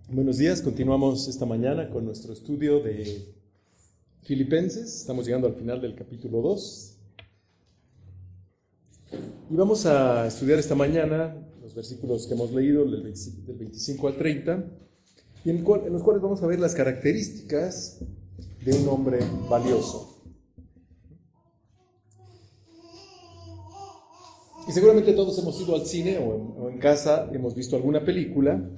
Buenos días, continuamos esta mañana con nuestro estudio de Filipenses. Estamos llegando al final del capítulo 2 y vamos a estudiar esta mañana los versículos que hemos leído del 25 al 30 y en los cuales vamos a ver las características de un hombre valioso. Y seguramente todos hemos ido al cine o en casa hemos visto alguna película.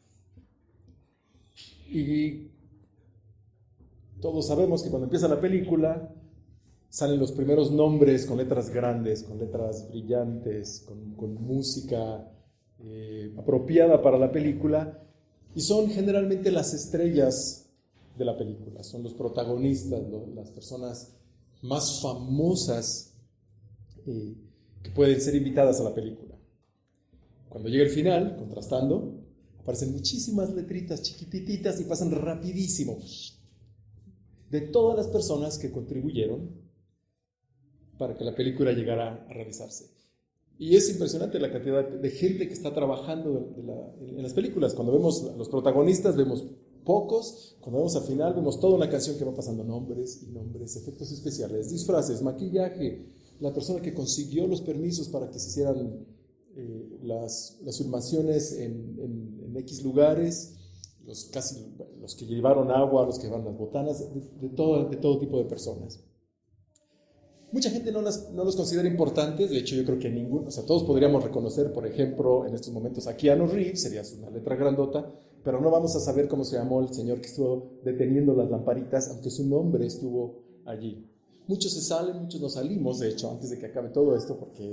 Y todos sabemos que cuando empieza la película salen los primeros nombres con letras grandes, con letras brillantes, con música apropiada para la película, y son generalmente las estrellas de la película, son los protagonistas, las personas más famosas que pueden ser invitadas a la película. Cuando llega el final, contrastando, aparecen muchísimas letritas chiquititas y pasan rapidísimo de todas las personas que contribuyeron para que la película llegara a realizarse. Y es impresionante la cantidad de gente que está trabajando en las películas. Cuando vemos a los protagonistas vemos pocos, cuando vemos al final vemos toda una canción que va pasando nombres y nombres, efectos especiales, disfraces, maquillaje, la persona que consiguió los permisos para que se hicieran las filmaciones en X lugares, los que llevaron agua, los que llevaron las botanas, de todo tipo de personas. Mucha gente no los considera importantes, de hecho yo creo que ninguno, todos podríamos reconocer, por ejemplo, en estos momentos a Keanu Reeves, sería una letra grandota, pero no vamos a saber cómo se llamó el señor que estuvo deteniendo las lamparitas, aunque su nombre estuvo allí. Muchos se salen, muchos nos salimos, de hecho, antes de que acabe todo esto, porque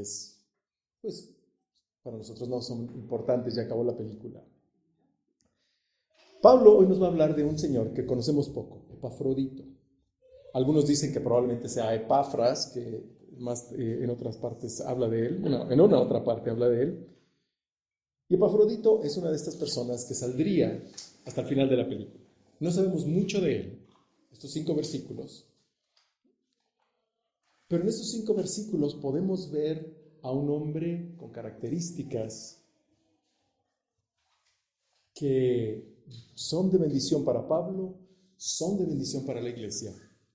para nosotros no son importantes, ya acabó la película. Pablo hoy nos va a hablar de un señor que conocemos poco, Epafrodito. Algunos dicen que probablemente sea Epafras, que más en otras partes habla de él, en una otra parte habla de él. Y Epafrodito es una de estas personas que saldría hasta el final de la película. No sabemos mucho de él, estos 5 versículos, pero en estos 5 versículos podemos ver a un hombre con características que son de bendición para Pablo, son de bendición para la iglesia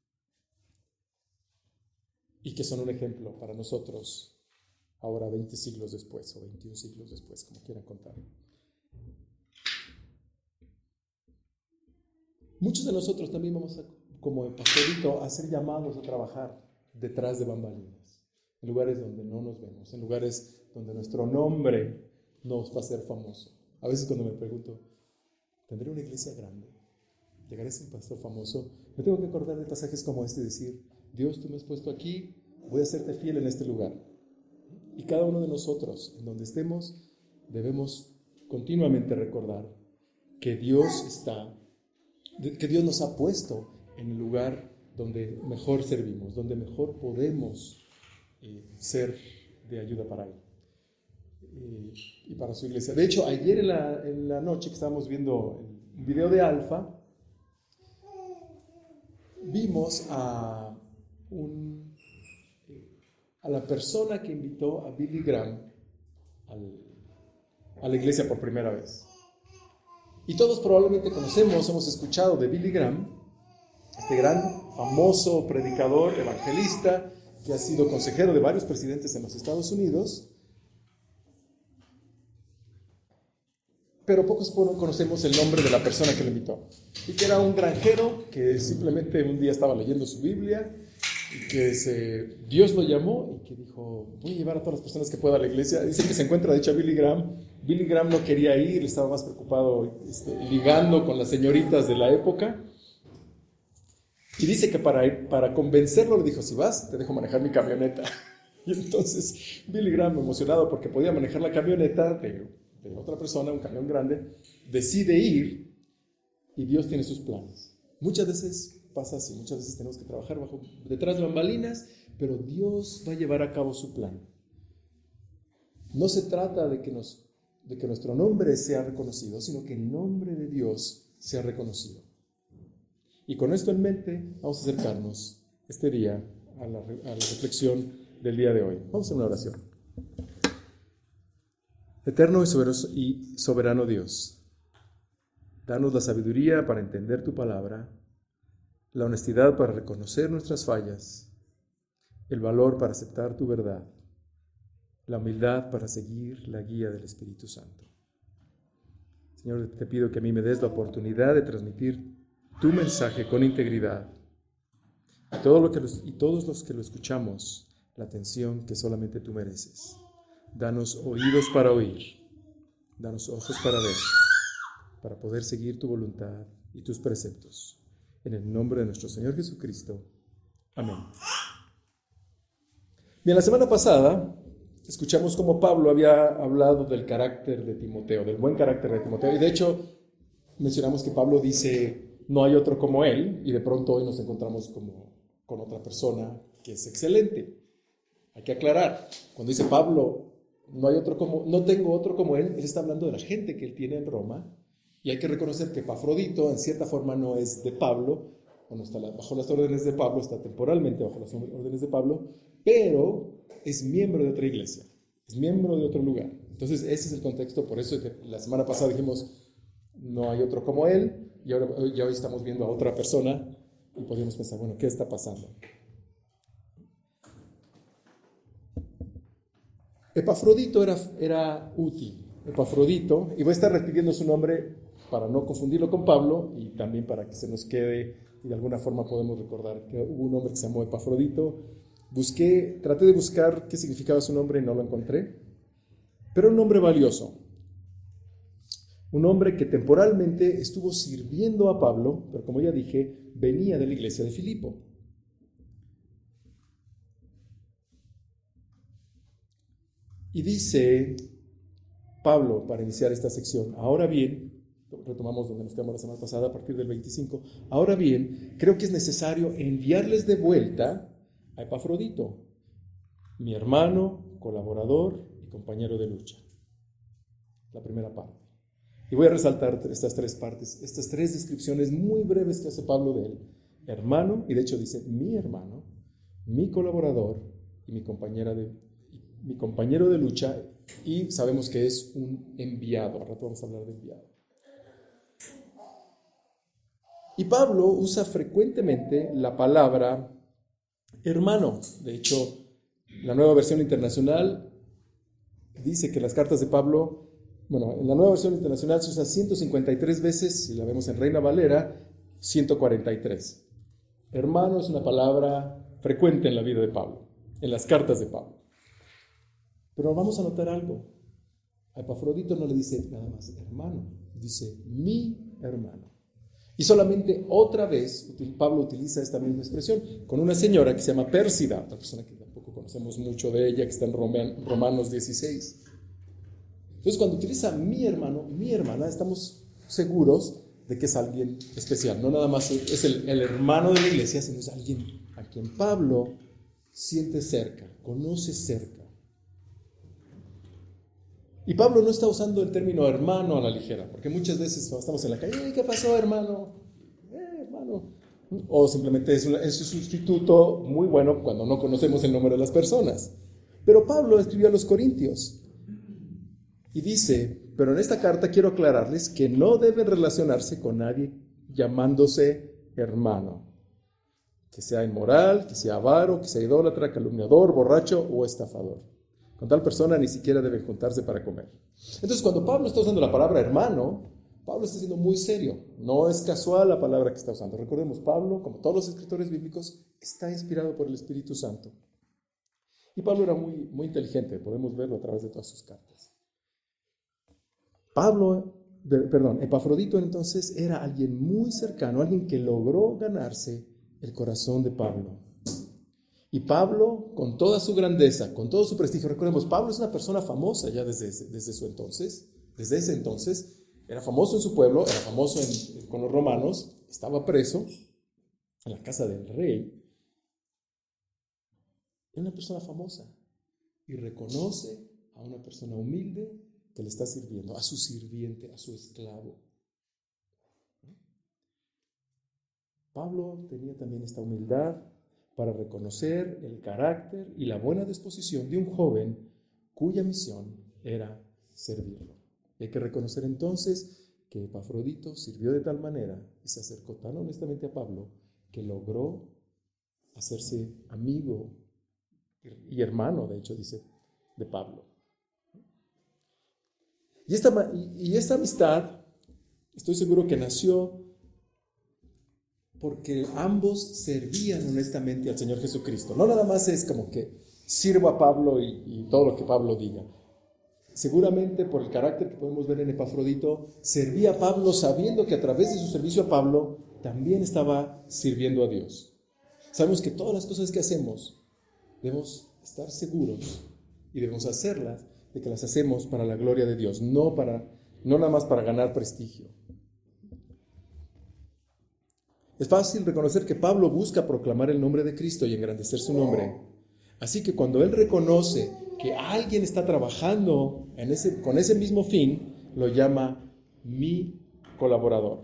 y que son un ejemplo para nosotros ahora 20 siglos después o 21 siglos después, como quieran contar. Muchos de nosotros también vamos como Epafrodito, a ser llamados a trabajar detrás de bambalinas, en lugares donde no nos vemos, en lugares donde nuestro nombre no va a ser famoso. A veces cuando me pregunto, ¿tendré una iglesia grande? ¿Llegaré a ser un pastor famoso? Me tengo que acordar de pasajes como este y decir, Dios, tú me has puesto aquí, voy a serte fiel en este lugar. Y cada uno de nosotros, en donde estemos, debemos continuamente recordar que Dios nos ha puesto en el lugar donde mejor servimos, donde mejor podemos ser de ayuda para Él y para su iglesia. De hecho, ayer en la noche que estábamos viendo un video de Alfa, vimos a la persona que invitó a Billy Graham a la iglesia por primera vez. Y todos probablemente hemos escuchado de Billy Graham, este gran, famoso predicador, evangelista, que ha sido consejero de varios presidentes en los Estados Unidos, pero pocos conocemos el nombre de la persona que lo invitó. Y que era un granjero que simplemente un día estaba leyendo su Biblia y que Dios lo llamó y que dijo, voy a llevar a todas las personas que pueda a la iglesia. Dice que se encuentra, de hecho, a Billy Graham. Billy Graham no quería ir, estaba más preocupado ligando con las señoritas de la época. Y dice que para convencerlo le dijo, si vas, te dejo manejar mi camioneta. Y entonces Billy Graham, emocionado porque podía manejar la camioneta de otra persona, un camión grande, decide ir y Dios tiene sus planes. Muchas veces pasa así, muchas veces tenemos que trabajar detrás de bambalinas, pero Dios va a llevar a cabo su plan. No se trata de que nuestro nombre sea reconocido, sino que el nombre de Dios sea reconocido. Y con esto en mente, vamos a acercarnos este día a la reflexión del día de hoy. Vamos a hacer una oración. Eterno y soberano Dios, Danos la sabiduría para entender tu palabra, la honestidad para reconocer nuestras fallas, el valor para aceptar tu verdad, la humildad para seguir la guía del Espíritu Santo. Señor, te pido que a mí me des la oportunidad de transmitir tu mensaje con integridad y todos los que lo escuchamos, la atención que solamente tú mereces. Danos oídos para oír, danos ojos para ver, para poder seguir tu voluntad y tus preceptos. En el nombre de nuestro Señor Jesucristo. Amén. Bien, la semana pasada escuchamos cómo Pablo había hablado del carácter de Timoteo, del buen carácter de Timoteo. Y de hecho, mencionamos que Pablo dice, no hay otro como él, y de pronto hoy nos encontramos con otra persona que es excelente. Hay que aclarar, cuando dice Pablo, no tengo otro como él está hablando de la gente que él tiene en Roma, y hay que reconocer que Epafrodito en cierta forma no es de Pablo, bueno, está bajo las órdenes de Pablo, está temporalmente bajo las órdenes de Pablo, pero es miembro de otra iglesia, es miembro de otro lugar. Entonces ese es el contexto, por eso la semana pasada dijimos, no hay otro como él, y hoy estamos viendo a otra persona, y podríamos pensar, bueno, ¿qué está pasando? Epafrodito era útil. Epafrodito, y voy a estar repitiendo su nombre para no confundirlo con Pablo y también para que se nos quede y de alguna forma podemos recordar que hubo un hombre que se llamó Epafrodito. Traté de buscar qué significaba su nombre y no lo encontré, pero un hombre valioso, un hombre que temporalmente estuvo sirviendo a Pablo, pero como ya dije, venía de la iglesia de Filipo. Y dice Pablo, para iniciar esta sección, ahora bien, retomamos donde nos quedamos la semana pasada a partir del 25, ahora bien, creo que es necesario enviarles de vuelta a Epafrodito, mi hermano, colaborador y compañero de lucha. La primera parte. Y voy a resaltar estas tres partes, estas tres descripciones muy breves que hace Pablo de él. Hermano, y de hecho dice mi hermano, mi colaborador y mi compañero de lucha, y sabemos que es un enviado. Al rato vamos a hablar de enviado. Y Pablo usa frecuentemente la palabra hermano. De hecho, la Nueva Versión Internacional dice que las cartas de Pablo, en la Nueva Versión Internacional se usa 153 veces, si la vemos en Reina Valera, 143. Hermano es una palabra frecuente en la vida de Pablo, en las cartas de Pablo. Pero vamos a notar algo. A Epafrodito no le dice nada más hermano, dice mi hermano. Y solamente otra vez Pablo utiliza esta misma expresión con una señora que se llama Pérsida, otra persona que tampoco conocemos mucho de ella, que está en Romanos 16. Entonces cuando utiliza mi hermano, mi hermana, estamos seguros de que es alguien especial. No nada más es el hermano de la iglesia, sino es alguien a quien Pablo siente cerca, conoce cerca. Y Pablo no está usando el término hermano a la ligera, porque muchas veces cuando estamos en la calle, ¿qué pasó, hermano? Hermano. O simplemente es un sustituto muy bueno cuando no conocemos el nombre de las personas. Pero Pablo escribió a los Corintios y dice, pero en esta carta quiero aclararles que no deben relacionarse con nadie llamándose hermano, que sea inmoral, que sea avaro, que sea idólatra, calumniador, borracho o estafador. Con tal persona ni siquiera deben juntarse para comer. Entonces, cuando Pablo está usando la palabra hermano, Pablo está siendo muy serio. No es casual la palabra que está usando. Recordemos, Pablo, como todos los escritores bíblicos, está inspirado por el Espíritu Santo. Y Pablo era muy, muy inteligente. Podemos verlo a través de todas sus cartas. Epafrodito entonces era alguien muy cercano, alguien que logró ganarse el corazón de Pablo. Y Pablo, con toda su grandeza, con todo su prestigio, recordemos, Pablo es una persona famosa ya desde ese entonces, era famoso en su pueblo, era famoso con los romanos, estaba preso en la casa del rey. Era una persona famosa y reconoce a una persona humilde que le está sirviendo, a su sirviente, a su esclavo. Pablo tenía también esta humildad para reconocer el carácter y la buena disposición de un joven cuya misión era servirlo. Hay que reconocer entonces que Epafrodito sirvió de tal manera y se acercó tan honestamente a Pablo que logró hacerse amigo y hermano, de hecho, dice, de Pablo. Y esta amistad, estoy seguro que nació porque ambos servían honestamente al Señor Jesucristo. No nada más es como que sirvo a Pablo y todo lo que Pablo diga. Seguramente por el carácter que podemos ver en Epafrodito, servía a Pablo sabiendo que a través de su servicio a Pablo también estaba sirviendo a Dios. Sabemos que todas las cosas que hacemos debemos estar seguros y debemos hacerlas de que las hacemos para la gloria de Dios, no nada más para ganar prestigio. Es fácil reconocer que Pablo busca proclamar el nombre de Cristo y engrandecer su nombre. Así que cuando él reconoce que alguien está trabajando con ese mismo fin, lo llama mi colaborador.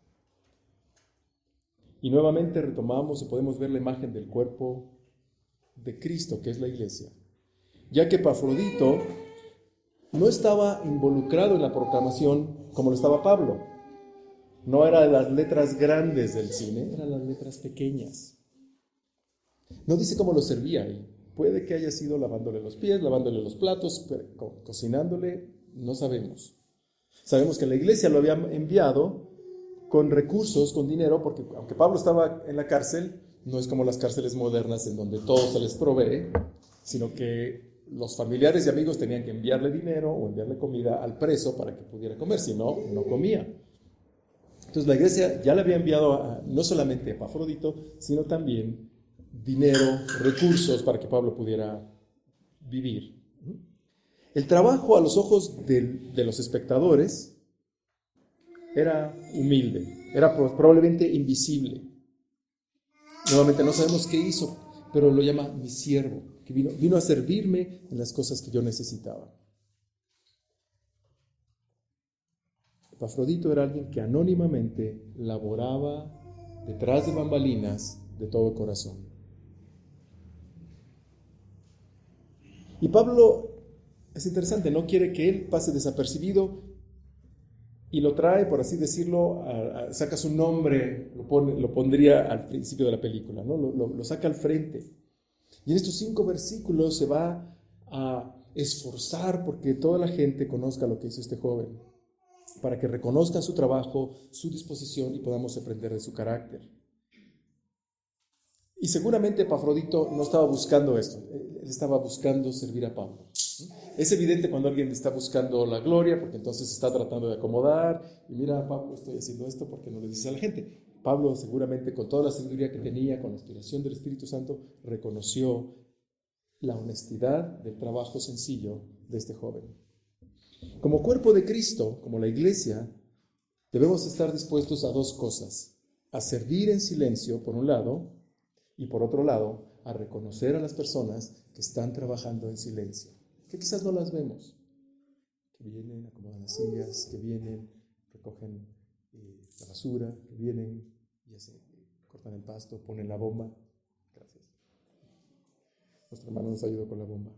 Y nuevamente retomamos y podemos ver la imagen del cuerpo de Cristo, que es la iglesia. Ya que Epafrodito no estaba involucrado en la proclamación como lo estaba Pablo. No era de las letras grandes del cine, eran las letras pequeñas. No dice cómo lo servía ahí. Puede que haya sido lavándole los pies, lavándole los platos, cocinándole, no sabemos. Sabemos que la iglesia lo había enviado con recursos, con dinero, porque aunque Pablo estaba en la cárcel, no es como las cárceles modernas en donde todo se les provee, sino que los familiares y amigos tenían que enviarle dinero o enviarle comida al preso para que pudiera comer, si no, no comía. Entonces la iglesia ya le había enviado no solamente a Epafrodito, sino también dinero, recursos para que Pablo pudiera vivir. El trabajo a los ojos de los espectadores era humilde, era probablemente invisible. Nuevamente no sabemos qué hizo, pero lo llama mi siervo, que vino a servirme en las cosas que yo necesitaba. Epafrodito era alguien que anónimamente laboraba detrás de bambalinas de todo corazón. Y Pablo, es interesante, no quiere que él pase desapercibido y lo trae, por así decirlo, saca su nombre, lo pondría al principio de la película, ¿no? Lo saca al frente. Y en estos 5 versículos se va a esforzar porque toda la gente conozca lo que hizo este joven, para que reconozcan su trabajo, su disposición y podamos aprender de su carácter. Y seguramente Epafrodito no estaba buscando esto, él estaba buscando servir a Pablo. Es evidente cuando alguien está buscando la gloria, porque entonces está tratando de acomodar, y mira, Pablo, estoy haciendo esto porque no le dices a la gente. Pablo seguramente con toda la sabiduría que tenía, con la inspiración del Espíritu Santo, reconoció la honestidad del trabajo sencillo de este joven. Como cuerpo de Cristo, como la iglesia, debemos estar dispuestos a 2 cosas: a servir en silencio, por un lado, y por otro lado, a reconocer a las personas que están trabajando en silencio, que quizás no las vemos, que vienen, acomodan las sillas, que vienen, recogen la basura, que vienen y cortan el pasto, ponen la bomba. Gracias. Nuestro hermano nos ayudó con la bomba.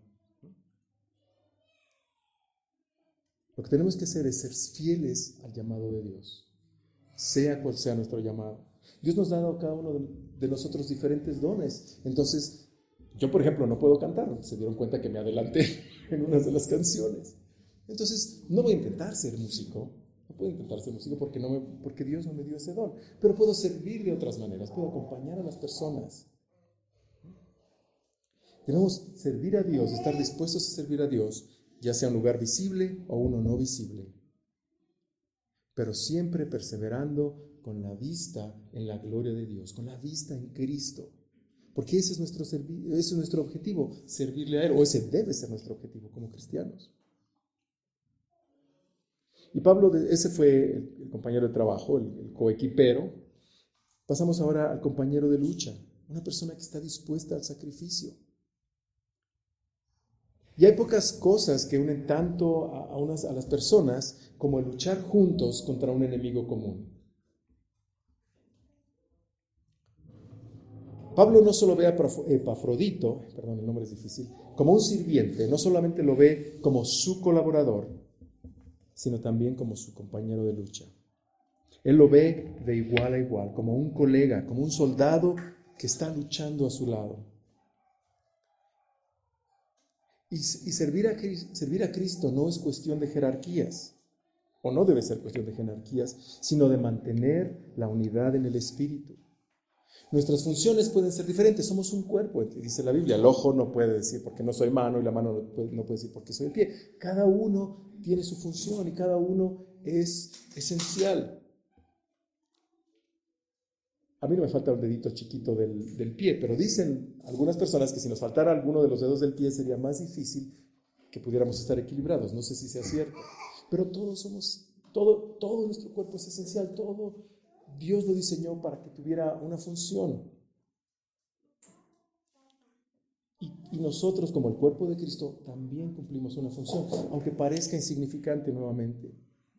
Lo que tenemos que hacer es ser fieles al llamado de Dios, sea cual sea nuestro llamado. Dios nos ha dado a cada uno de nosotros diferentes dones. Entonces, yo, por ejemplo, no puedo cantar. Se dieron cuenta que me adelanté en una de las canciones. Entonces, no voy a intentar ser músico. No puedo intentar ser músico porque Dios no me dio ese don. Pero puedo servir de otras maneras. Puedo acompañar a las personas. Debemos servir a Dios, estar dispuestos a servir a Dios, ya sea un lugar visible o uno no visible. Pero siempre perseverando con la vista en la gloria de Dios, con la vista en Cristo. Porque ese es nuestro objetivo, servirle a Él, o ese debe ser nuestro objetivo como cristianos. Y Pablo, ese fue el compañero de trabajo, el coequipero. Pasamos ahora al compañero de lucha, una persona que está dispuesta al sacrificio. Y hay pocas cosas que unen tanto a las personas como el luchar juntos contra un enemigo común. Pablo no solo ve a Epafrodito, el nombre es difícil, como un sirviente, no solamente lo ve como su colaborador, sino también como su compañero de lucha. Él lo ve de igual a igual, como un colega, como un soldado que está luchando a su lado. Y servir a Cristo no es cuestión de jerarquías, o no debe ser cuestión de jerarquías, sino de mantener la unidad en el Espíritu. Nuestras funciones pueden ser diferentes, somos un cuerpo, dice la Biblia. El ojo no puede decir porque no soy mano y la mano no puede decir porque soy el pie. Cada uno tiene su función y cada uno es esencial. A mí no me falta un dedito chiquito del pie, pero dicen algunas personas que si nos faltara alguno de los dedos del pie sería más difícil que pudiéramos estar equilibrados. No sé si sea cierto, pero todo nuestro cuerpo es esencial, todo Dios lo diseñó para que tuviera una función. Y nosotros, como el cuerpo de Cristo, también cumplimos una función, aunque parezca insignificante nuevamente.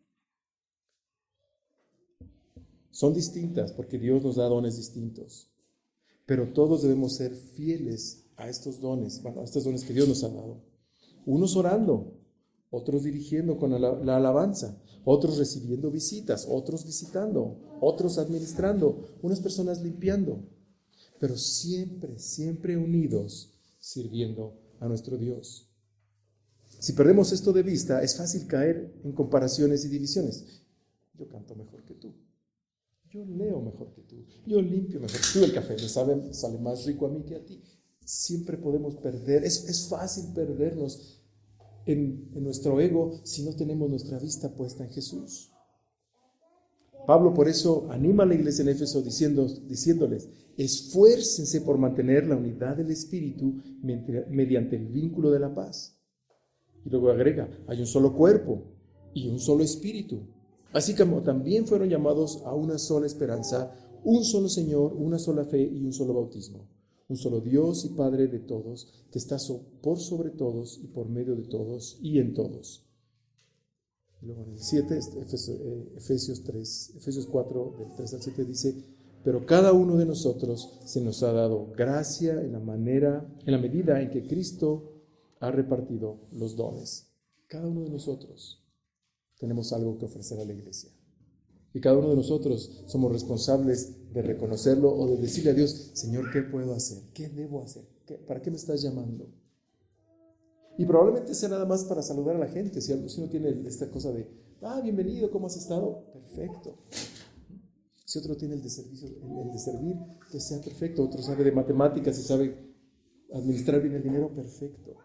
Son distintas porque Dios nos da dones distintos, pero todos debemos ser fieles a estos dones, a estos dones que Dios nos ha dado. Unos orando, otros dirigiendo con la alabanza, otros recibiendo visitas, otros visitando, otros administrando, unas personas limpiando, pero siempre unidos, sirviendo a nuestro Dios. Si perdemos esto de vista, es fácil caer en comparaciones y divisiones. Yo canto mejor que tú. Yo leo mejor que tú, yo limpio mejor que tú, el café me sale más rico a mí que a ti. Siempre podemos perder, es fácil perdernos en nuestro ego si no tenemos nuestra vista puesta en Jesús. Pablo por eso anima a la iglesia en Éfeso diciéndoles, esfuércense por mantener la unidad del Espíritu mediante el vínculo de la paz. Y luego agrega, hay un solo cuerpo y un solo Espíritu. Así como también fueron llamados a una sola esperanza, un solo Señor, una sola fe y un solo bautismo. Un solo Dios y Padre de todos, que está por sobre todos y por medio de todos y en todos. Y luego en el 7, Efesios 4, del 3 al 7 dice, pero cada uno de nosotros se nos ha dado gracia en la medida en que Cristo ha repartido los dones. Cada uno de nosotros tenemos algo que ofrecer a la iglesia. Y cada uno de nosotros somos responsables de reconocerlo o de decirle a Dios, Señor, ¿qué puedo hacer? ¿Qué debo hacer? ¿Para qué me estás llamando? Y probablemente sea nada más para saludar a la gente. Si uno tiene esta cosa de, bienvenido, ¿cómo has estado? Perfecto. Si otro tiene el de servir, que sea perfecto. Otro sabe de matemáticas y sabe administrar bien el dinero, perfecto.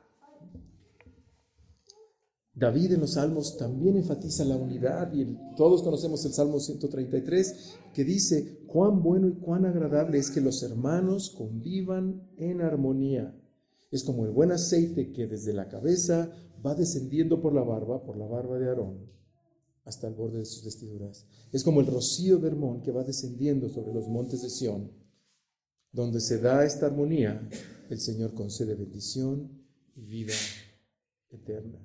David en los Salmos también enfatiza la unidad y todos conocemos el Salmo 133 que dice, cuán bueno y cuán agradable es que los hermanos convivan en armonía. Es como el buen aceite que desde la cabeza va descendiendo por la barba de Aarón, hasta el borde de sus vestiduras. Es como el rocío de Hermón que va descendiendo sobre los montes de Sión. Donde se da esta armonía, el Señor concede bendición y vida eterna.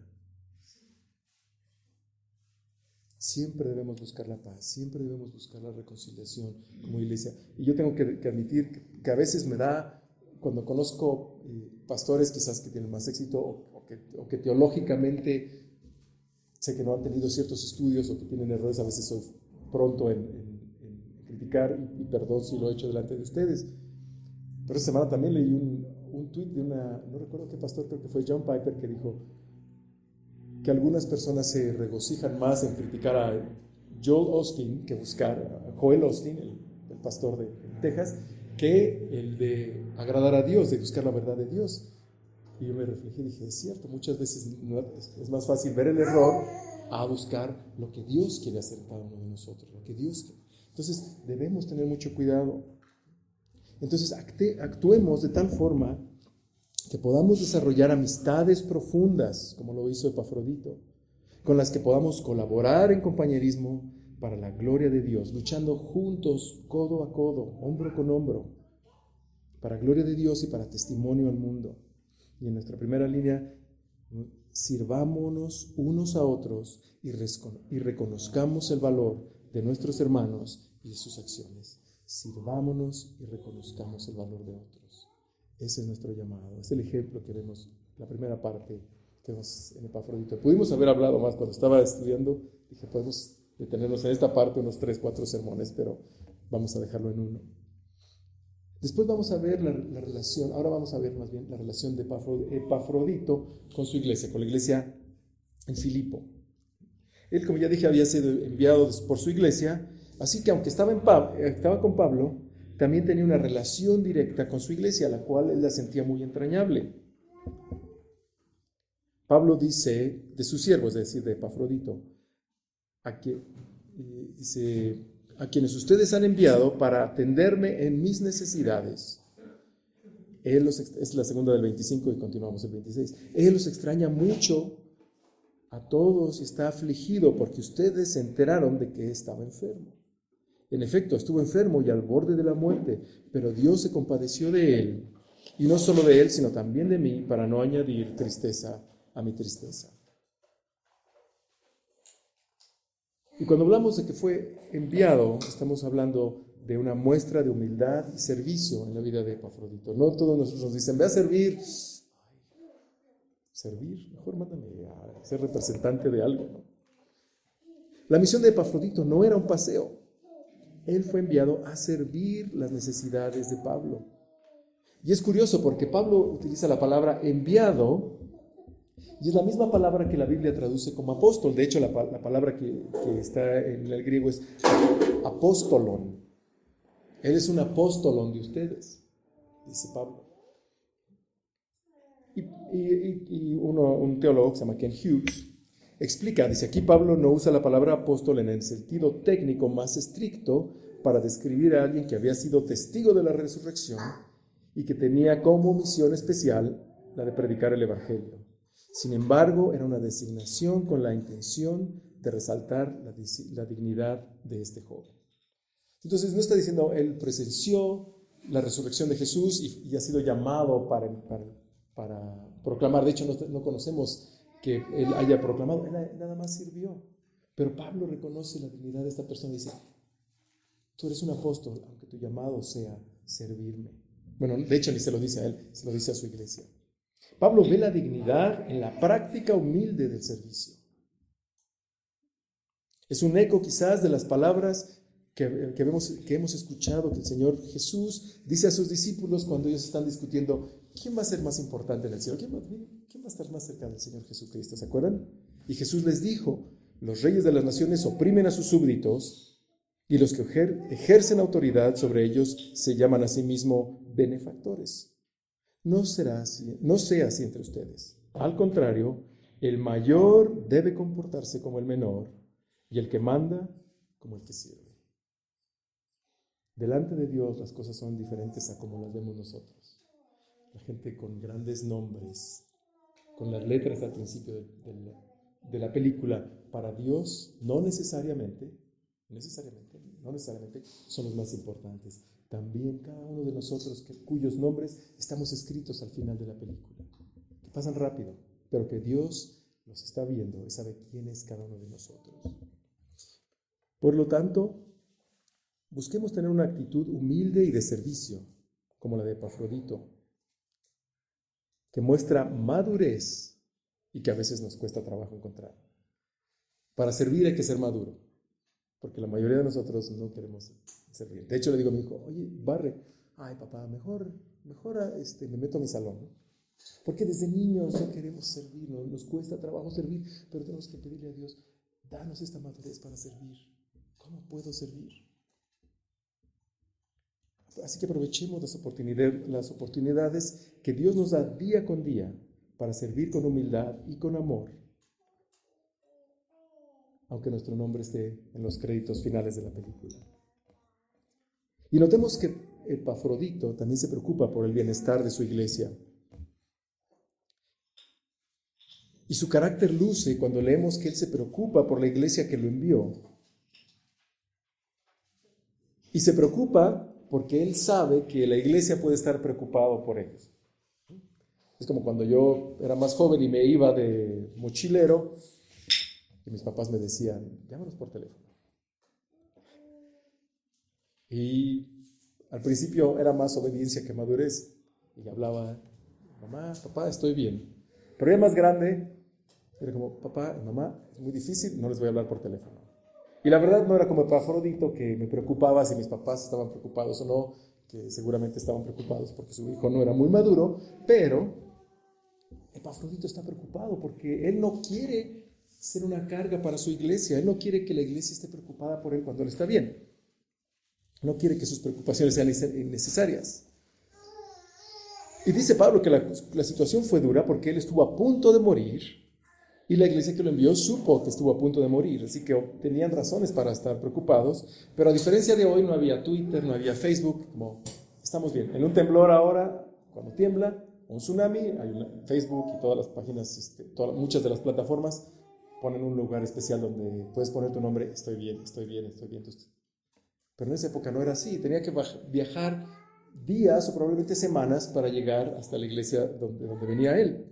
Siempre debemos buscar la paz, siempre debemos buscar la reconciliación como iglesia. Y yo tengo que admitir que a veces me da, cuando conozco pastores quizás que tienen más éxito o que teológicamente sé que no han tenido ciertos estudios o que tienen errores, a veces soy pronto en criticar y perdón si lo he hecho delante de ustedes. Pero esta semana también leí un tuit de no recuerdo qué pastor, creo que fue John Piper, que dijo que algunas personas se regocijan más en criticar a Joel Osteen que buscar a Joel Osteen, el pastor de Texas, que el de agradar a Dios, de buscar la verdad de Dios. Y yo me reflejé y dije, es cierto, muchas veces es más fácil ver el error a buscar lo que Dios quiere hacer en cada uno de nosotros, lo que Dios quiere. Entonces debemos tener mucho cuidado. Entonces actuemos de tal forma que podamos desarrollar amistades profundas, como lo hizo Epafrodito, con las que podamos colaborar en compañerismo para la gloria de Dios, luchando juntos, codo a codo, hombro con hombro, para gloria de Dios y para testimonio al mundo. Y en nuestra primera línea, sirvámonos unos a otros y reconozcamos el valor de nuestros hermanos y de sus acciones. Sirvámonos y reconozcamos el valor de otros. Ese es nuestro llamado, es el ejemplo que vemos, la primera parte quedemos en Epafrodito. Pudimos haber hablado más cuando estaba estudiando. Dije, podemos detenernos en esta parte unos 3, 4 sermones, pero vamos a dejarlo en uno. Después vamos a ver la relación, ahora vamos a ver más bien la relación de Epafrodito con su iglesia, con la iglesia en Filipo. Él, como ya dije, había sido enviado por su iglesia, así que aunque estaba con Pablo, también tenía una relación directa con su iglesia, la cual él la sentía muy entrañable. Pablo dice de sus siervos, es decir, de Epafrodito, dice: a quienes ustedes han enviado para atenderme en mis necesidades. Es la segunda del 25 y continuamos el 26. Él los extraña mucho a todos y está afligido porque ustedes se enteraron de que estaba enfermo. En efecto, estuvo enfermo y al borde de la muerte, pero Dios se compadeció de él, y no solo de él, sino también de mí, para no añadir tristeza a mi tristeza. Y cuando hablamos de que fue enviado, estamos hablando de una muestra de humildad y servicio en la vida de Epafrodito. No todos nosotros nos dicen: ve a servir. Servir, mejor mándame a ser representante de algo, ¿no? La misión de Epafrodito no era un paseo. Él fue enviado a servir las necesidades de Pablo. Y es curioso porque Pablo utiliza la palabra enviado, y es la misma palabra que la Biblia traduce como apóstol. De hecho, la palabra que está en el griego es apóstolon. Él es un apóstolon de ustedes, dice Pablo. Y un teólogo que se llama Ken Hughes explica, dice: aquí Pablo no usa la palabra apóstol en el sentido técnico más estricto para describir a alguien que había sido testigo de la resurrección y que tenía como misión especial la de predicar el evangelio. Sin embargo, era una designación con la intención de resaltar la dignidad de este joven. Entonces, no está diciendo él presenció la resurrección de Jesús y ha sido llamado para proclamar. De hecho, no conocemos que él haya proclamado, él nada más sirvió. Pero Pablo reconoce la dignidad de esta persona y dice: tú eres un apóstol, aunque tu llamado sea servirme. Bueno, de hecho ni se lo dice a él, se lo dice a su iglesia. Pablo ve la dignidad en la práctica humilde del servicio. Es un eco quizás de las palabras que hemos escuchado que el Señor Jesús dice a sus discípulos cuando ellos están discutiendo quién va a ser más importante en el cielo, quién va a estar más cerca del Señor Jesucristo, ¿se acuerdan? Y Jesús les dijo: los reyes de las naciones oprimen a sus súbditos y los que ejercen autoridad sobre ellos se llaman a sí mismos benefactores. No sea así entre ustedes. Al contrario, el mayor debe comportarse como el menor y el que manda como el que sirve. Delante de Dios las cosas son diferentes a como las vemos nosotros. La gente con grandes nombres, con las letras al principio de la película, para Dios no necesariamente son los más importantes. También cada uno de nosotros cuyos nombres estamos escritos al final de la película, que pasan rápido, pero que Dios los está viendo y sabe quién es cada uno de nosotros. Por lo tanto, busquemos tener una actitud humilde y de servicio, como la de Epafrodito, que muestra madurez y que a veces nos cuesta trabajo encontrar. Para servir hay que ser maduro, porque la mayoría de nosotros no queremos servir. De hecho, le digo a mi hijo: oye, barre. Ay, papá, mejor me meto a mi salón, ¿no? Porque desde niños no queremos servir, nos cuesta trabajo servir, pero tenemos que pedirle a Dios: danos esta madurez para servir. ¿Cómo puedo servir? Así que aprovechemos las oportunidades que Dios nos da día con día para servir con humildad y con amor, aunque nuestro nombre esté en los créditos finales de la película. Y notemos que Epafrodito también se preocupa por el bienestar de su iglesia. Y su carácter luce cuando leemos que él se preocupa por la iglesia que lo envió. Y se preocupa porque él sabe que la iglesia puede estar preocupado por ellos. Es como cuando yo era más joven y me iba de mochilero y mis papás me decían: llámanos por teléfono. Y al principio era más obediencia que madurez. Y hablaba: mamá, papá, estoy bien. Pero ya más grande, Era como, papá y mamá, es muy difícil, no les voy a hablar por teléfono. Y la verdad no era como Epafrodito, que me preocupaba si mis papás estaban preocupados o no, que seguramente estaban preocupados porque su hijo no era muy maduro, pero Epafrodito está preocupado porque él no quiere ser una carga para su iglesia, él no quiere que la iglesia esté preocupada por él cuando él está bien. No quiere que sus preocupaciones sean innecesarias. Y dice Pablo que la situación fue dura porque él estuvo a punto de morir y la iglesia que lo envió supo que estuvo a punto de morir, así que tenían razones para estar preocupados, pero a diferencia de hoy no había Twitter, no había Facebook, como estamos bien. En un temblor ahora, cuando tiembla, un tsunami, hay Facebook y todas las páginas, muchas de las plataformas ponen un lugar especial donde puedes poner tu nombre, estoy bien, estoy bien, estoy bien. Pero en esa época no era así, tenía que viajar días o probablemente semanas para llegar hasta la iglesia donde venía él.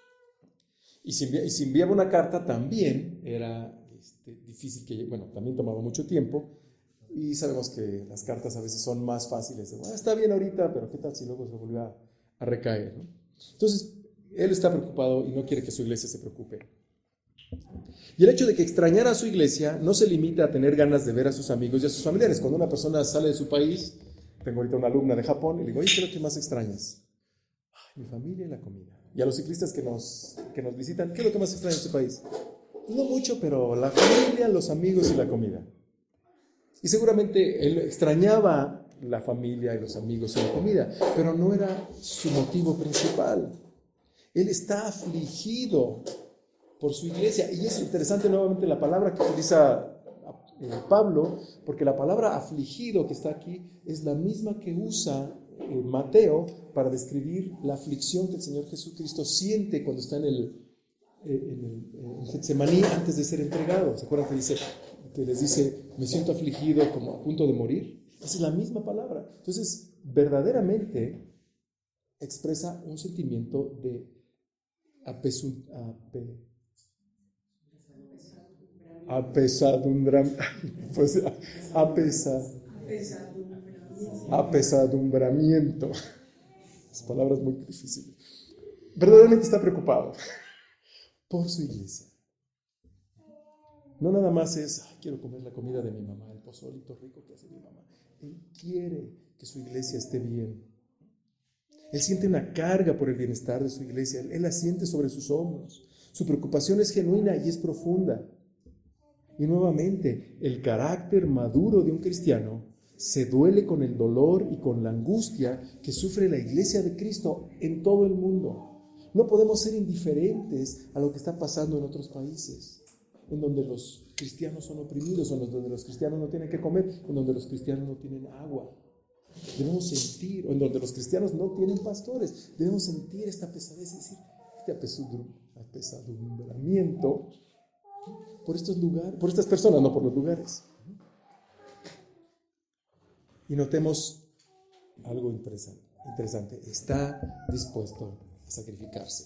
Y si enviaba una carta también era difícil también tomaba mucho tiempo y sabemos que las cartas a veces son más fáciles. Está bien ahorita, pero ¿qué tal si luego se volvió a recaer, ¿no? Entonces, él está preocupado y no quiere que su iglesia se preocupe. Y el hecho de que extrañara a su iglesia no se limita a tener ganas de ver a sus amigos y a sus familiares. Cuando una persona sale de su país, tengo ahorita una alumna de Japón y le digo, oye, ¿qué es lo que más extrañas? Mi familia y la comida. Y a los ciclistas que nos visitan, ¿qué es lo que más extraña en su país? No mucho, pero la familia, los amigos y la comida. Y seguramente él extrañaba la familia y los amigos y la comida, pero no era su motivo principal. Él está afligido por su iglesia. Y es interesante nuevamente la palabra que utiliza Pablo, porque la palabra afligido que está aquí es la misma que usa Mateo para describir la aflicción que el Señor Jesucristo siente cuando está en Getsemaní antes de ser entregado. ¿Se acuerdan que les dice, me siento afligido, como a punto de morir? Esa es la misma palabra. Entonces, verdaderamente expresa un sentimiento de apesadumbramiento. Las palabras muy difíciles. Verdaderamente está preocupado por su iglesia. No nada más es, quiero comer la comida de mi mamá, el pozolito rico que hace mi mamá. Él quiere que su iglesia esté bien. Él siente una carga por el bienestar de su iglesia. Él la siente sobre sus hombros. Su preocupación es genuina y es profunda. Y nuevamente, el carácter maduro de un cristiano se duele con el dolor y con la angustia que sufre la iglesia de Cristo en todo el mundo. No podemos ser indiferentes a lo que está pasando en otros países, en donde los cristianos son oprimidos, en donde los cristianos no tienen que comer, en donde los cristianos no tienen agua. Debemos sentir, o en donde los cristianos no tienen pastores, debemos sentir esta pesadez, es decir, este apesadumbramiento por estos lugares, por estas personas, no por los lugares. Y notemos algo interesante. Está dispuesto a sacrificarse.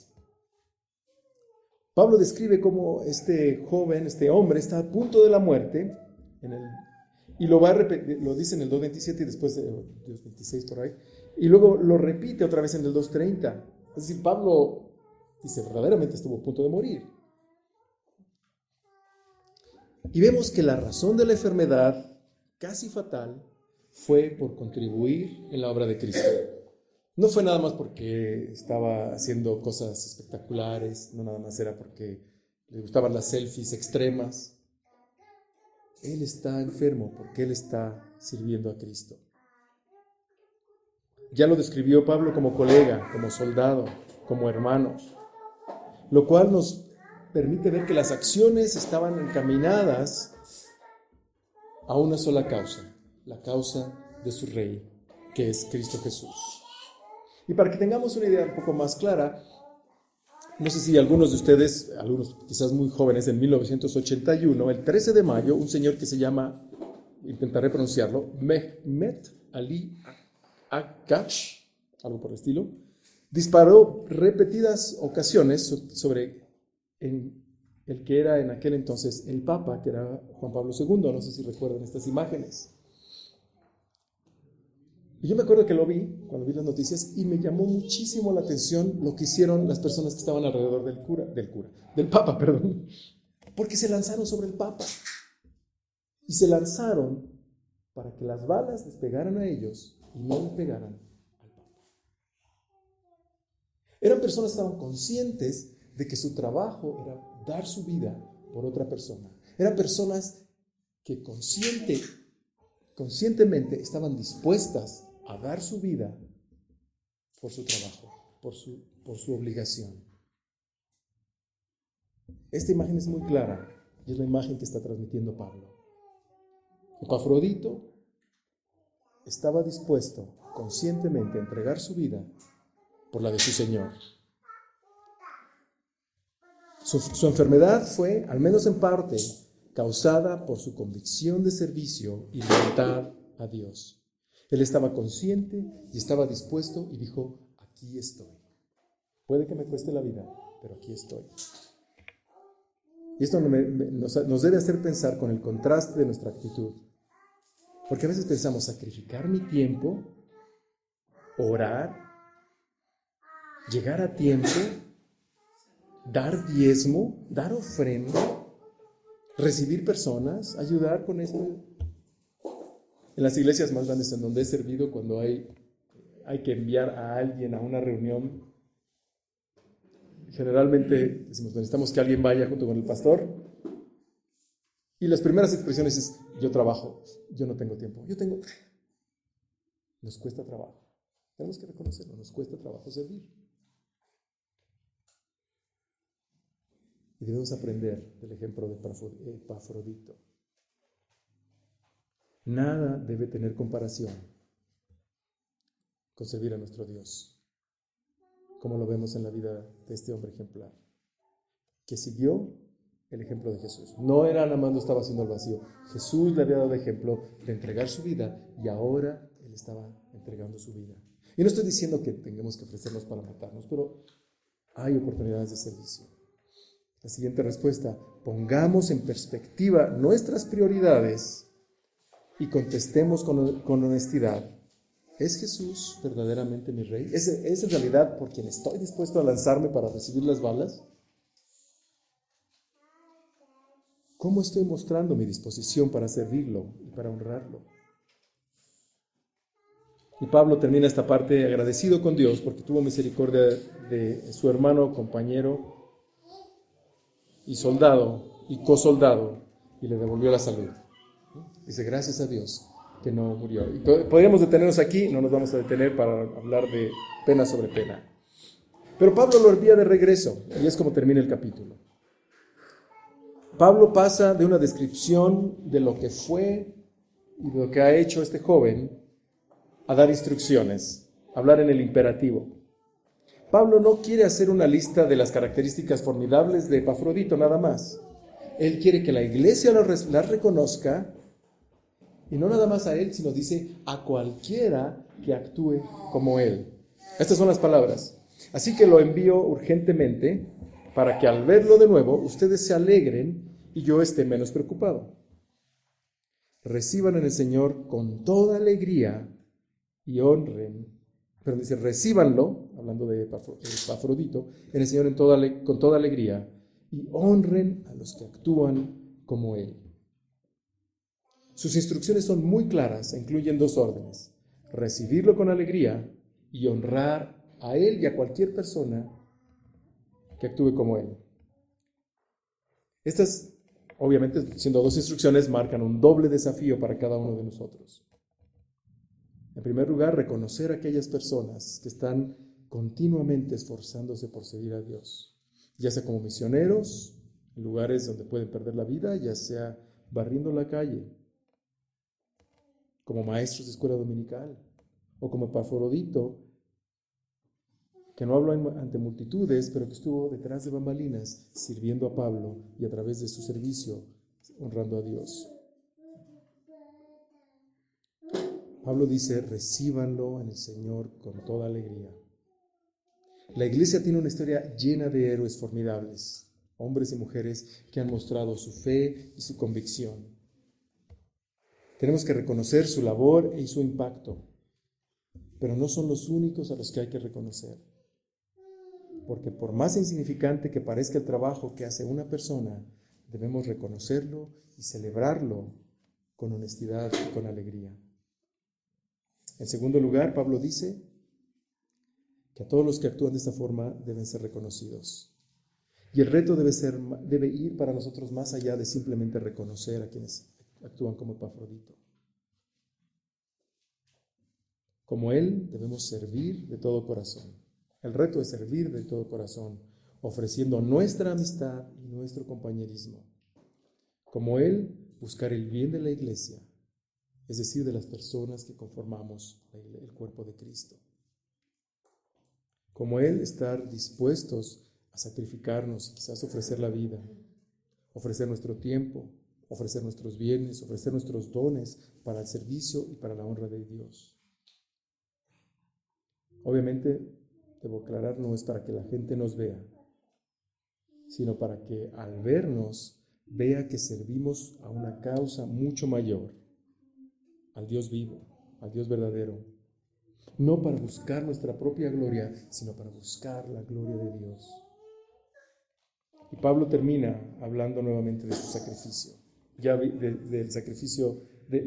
Pablo describe cómo este joven, este hombre, está a punto de la muerte, y lo va a repetir, lo dice en el 2.27 y después de 2.26 por ahí, y luego lo repite otra vez en el 2.30. Es decir, Pablo dice, verdaderamente estuvo a punto de morir. Y vemos que la razón de la enfermedad, casi fatal, fue por contribuir en la obra de Cristo. No fue nada más porque estaba haciendo cosas espectaculares, no nada más era porque le gustaban las selfies extremas. Él está enfermo porque él está sirviendo a Cristo. Ya lo describió Pablo como colega, como soldado, como hermano, lo cual nos permite ver que las acciones estaban encaminadas a una sola causa, la causa de su Rey, que es Cristo Jesús. Y para que tengamos una idea un poco más clara, no sé si algunos de ustedes, algunos quizás muy jóvenes, en 1981, el 13 de mayo, un señor que se llama, intentaré pronunciarlo, Mehmet Ali Akash, algo por el estilo, disparó repetidas ocasiones sobre el que era en aquel entonces el Papa, que era Juan Pablo II. No sé si recuerdan estas imágenes. Y yo me acuerdo que lo vi, cuando vi las noticias, y me llamó muchísimo la atención lo que hicieron las personas que estaban alrededor del Papa, perdón, porque se lanzaron sobre el Papa. Y se lanzaron para que las balas les pegaran a ellos y no le pegaran al Papa. Eran personas que estaban conscientes de que su trabajo era dar su vida por otra persona. Eran personas que conscientemente estaban dispuestas a dar su vida por su trabajo, por su obligación. Esta imagen es muy clara y es la imagen que está transmitiendo Pablo. Epafrodito estaba dispuesto conscientemente a entregar su vida por la de su Señor. Su enfermedad fue, al menos en parte, causada por su convicción de servicio y lealtad a Dios. Él estaba consciente y estaba dispuesto y dijo, aquí estoy. Puede que me cueste la vida, pero aquí estoy. Y esto nos debe hacer pensar con el contraste de nuestra actitud. Porque a veces pensamos sacrificar mi tiempo, orar, llegar a tiempo, dar diezmo, dar ofrenda, recibir personas, ayudar con esto. En las iglesias más grandes en donde he servido, cuando hay que enviar a alguien a una reunión, generalmente decimos, necesitamos que alguien vaya junto con el pastor. Y las primeras expresiones es, yo trabajo, yo no tengo tiempo, Nos cuesta trabajo. Tenemos que reconocerlo, nos cuesta trabajo servir. Y debemos aprender del ejemplo de Epafrodito. Nada debe tener comparación con servir a nuestro Dios, como lo vemos en la vida de este hombre ejemplar, que siguió el ejemplo de Jesús. No era nada más lo estaba haciendo al vacío. Jesús le había dado ejemplo de entregar su vida y ahora él estaba entregando su vida. Y no estoy diciendo que tengamos que ofrecernos para matarnos, pero hay oportunidades de servicio. La siguiente respuesta, pongamos en perspectiva nuestras prioridades y contestemos con honestidad. ¿Es Jesús verdaderamente mi rey? ¿Es en realidad por quien estoy dispuesto a lanzarme para recibir las balas? ¿Cómo estoy mostrando mi disposición para servirlo y para honrarlo? Y Pablo termina esta parte agradecido con Dios porque tuvo misericordia de su hermano, compañero y soldado y cosoldado y le devolvió la salud. Dice, gracias a Dios que no murió. Y podríamos detenernos aquí, no nos vamos a detener para hablar de pena sobre pena. Pero Pablo lo envía de regreso y es como termina el capítulo. Pablo pasa de una descripción de lo que fue y de lo que ha hecho este joven a dar instrucciones, a hablar en el imperativo. Pablo no quiere hacer una lista de las características formidables de Epafrodito nada más. Él quiere que la iglesia las reconozca y no nada más a él, sino dice a cualquiera que actúe como él. Estas son las palabras. Así que lo envío urgentemente para que al verlo de nuevo ustedes se alegren y yo esté menos preocupado. Reciban en el Señor con toda alegría y honren, pero dice recíbanlo, hablando de Epafrodito, en el Señor con toda alegría y honren a los que actúan como Él. Sus instrucciones son muy claras e incluyen dos órdenes: recibirlo con alegría y honrar a Él y a cualquier persona que actúe como Él. Estas, obviamente, siendo dos instrucciones, marcan un doble desafío para cada uno de nosotros. En primer lugar, reconocer a aquellas personas que están continuamente esforzándose por seguir a Dios, ya sea como misioneros, en lugares donde pueden perder la vida, ya sea barriendo la calle, como maestros de escuela dominical, o como Epafrodito, que no habló ante multitudes, pero que estuvo detrás de bambalinas, sirviendo a Pablo y a través de su servicio, honrando a Dios. Pablo dice, recíbanlo en el Señor con toda alegría. La iglesia tiene una historia llena de héroes formidables, hombres y mujeres que han mostrado su fe y su convicción. Tenemos que reconocer su labor y su impacto. pero no son los únicos a los que hay que reconocer. Porque por más insignificante que parezca el trabajo que hace una persona, debemos reconocerlo y celebrarlo con honestidad y con alegría. En segundo lugar, Pablo dice que a todos los que actúan de esta forma deben ser reconocidos. Y el reto debe ir para nosotros más allá de simplemente reconocer a quienes actúan como Epafrodito. Como él, debemos servir de todo corazón. El reto es servir de todo corazón, ofreciendo nuestra amistad y nuestro compañerismo. Como él, buscar el bien de la iglesia, es decir, de las personas que conformamos el cuerpo de Cristo. Como él, estar dispuestos a sacrificarnos, quizás ofrecer la vida, ofrecer nuestro tiempo, ofrecer nuestros bienes, ofrecer nuestros dones para el servicio y para la honra de Dios. Obviamente, debo aclarar, no es para que la gente nos vea, sino para que al vernos vea que servimos a una causa mucho mayor, al Dios vivo, al Dios verdadero. No para buscar nuestra propia gloria, sino para buscar la gloria de Dios. Y Pablo termina hablando nuevamente de su sacrificio, ya del sacrificio,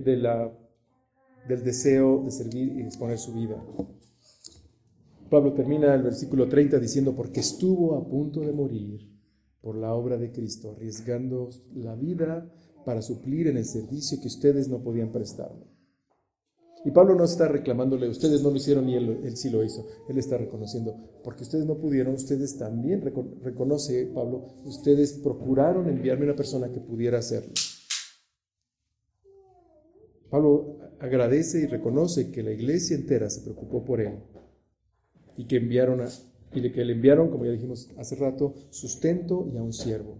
del deseo de servir y exponer su vida. Pablo termina el versículo 30 diciendo, porque estuvo a punto de morir por la obra de Cristo, arriesgando la vida para suplir en el servicio que ustedes no podían prestarme. Y Pablo no está reclamándole, ustedes no lo hicieron y él sí lo hizo. Él está reconociendo, porque ustedes no pudieron, ustedes también, reconoce Pablo, ustedes procuraron enviarme una persona que pudiera hacerlo. Pablo agradece y reconoce que la iglesia entera se preocupó por él y que le enviaron, como ya dijimos hace rato, sustento y a un siervo.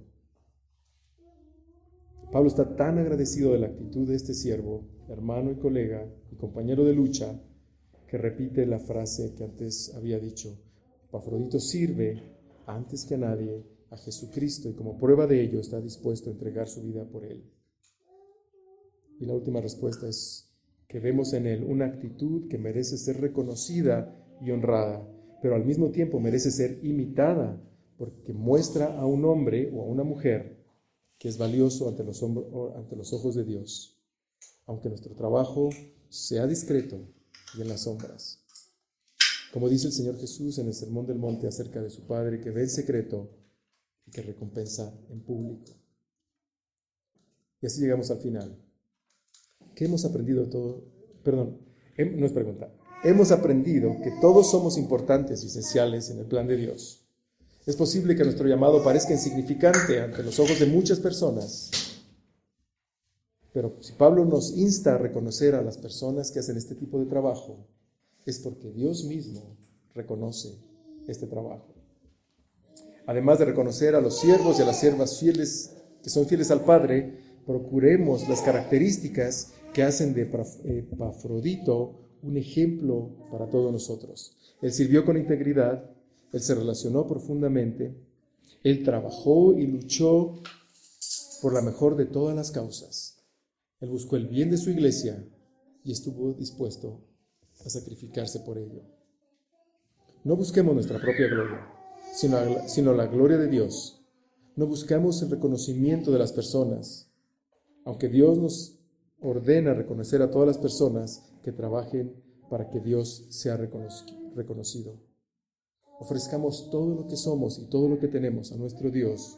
Pablo está tan agradecido de la actitud de este siervo, hermano y colega y compañero de lucha, que repite la frase que antes había dicho: Epafrodito sirve antes que a nadie a Jesucristo y como prueba de ello está dispuesto a entregar su vida por él. Y la última respuesta es que vemos en él una actitud que merece ser reconocida y honrada, pero al mismo tiempo merece ser imitada, porque muestra a un hombre o a una mujer que es valioso ante los ojos de Dios, aunque nuestro trabajo sea discreto y en las sombras. Como dice el Señor Jesús en el Sermón del Monte acerca de su Padre, que ve en secreto y que recompensa en público. Y así llegamos al final. ¿Qué hemos aprendido todo? No es pregunta. Hemos aprendido que todos somos importantes y esenciales en el plan de Dios. Es posible que nuestro llamado parezca insignificante ante los ojos de muchas personas, pero si Pablo nos insta a reconocer a las personas que hacen este tipo de trabajo, es porque Dios mismo reconoce este trabajo. Además de reconocer a los siervos y a las siervas fieles, que son fieles al Padre, procuremos las características que hacen de Epafrodito un ejemplo para todos nosotros. Él sirvió con integridad, él se relacionó profundamente, él trabajó y luchó por la mejor de todas las causas. Él buscó el bien de su iglesia y estuvo dispuesto a sacrificarse por ello. No busquemos nuestra propia gloria, sino la gloria de Dios. No buscamos el reconocimiento de las personas, aunque Dios nos ordena reconocer a todas las personas que trabajen para que Dios sea reconocido. Ofrezcamos todo lo que somos y todo lo que tenemos a nuestro Dios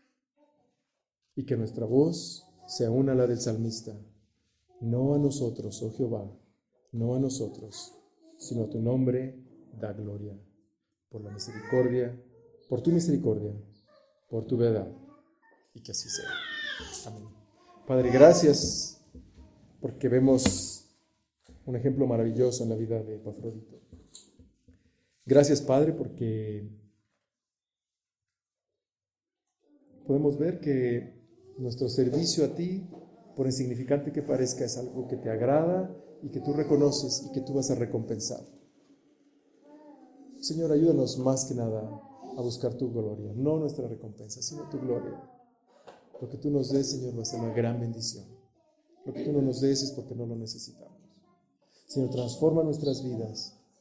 y que nuestra voz se una a la del salmista. No a nosotros, oh Jehová, no a nosotros, sino a tu nombre da gloria, por la misericordia, por tu misericordia, por tu verdad, y que así sea. Amén. Padre, gracias porque vemos un ejemplo maravilloso en la vida de Epafrodito. Gracias, Padre, porque podemos ver que nuestro servicio a ti, por insignificante que parezca, es algo que te agrada y que tú reconoces y que tú vas a recompensar. Señor, ayúdanos más que nada a buscar tu gloria, no nuestra recompensa, sino tu gloria. Lo que tú nos des, Señor, va a ser una gran bendición. Lo que tú no nos des es porque no lo necesitamos. Señor, transforma nuestras vidas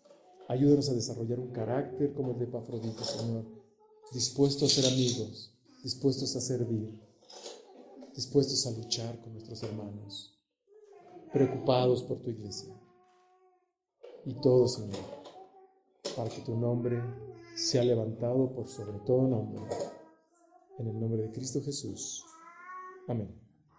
Ayúdanos a desarrollar un carácter como el de Epafrodito, Señor, dispuestos a ser amigos, dispuestos a servir, dispuestos a luchar con nuestros hermanos, preocupados por tu iglesia. Y todo, Señor, para que tu nombre sea levantado por sobre todo nombre. En el nombre de Cristo Jesús. Amén.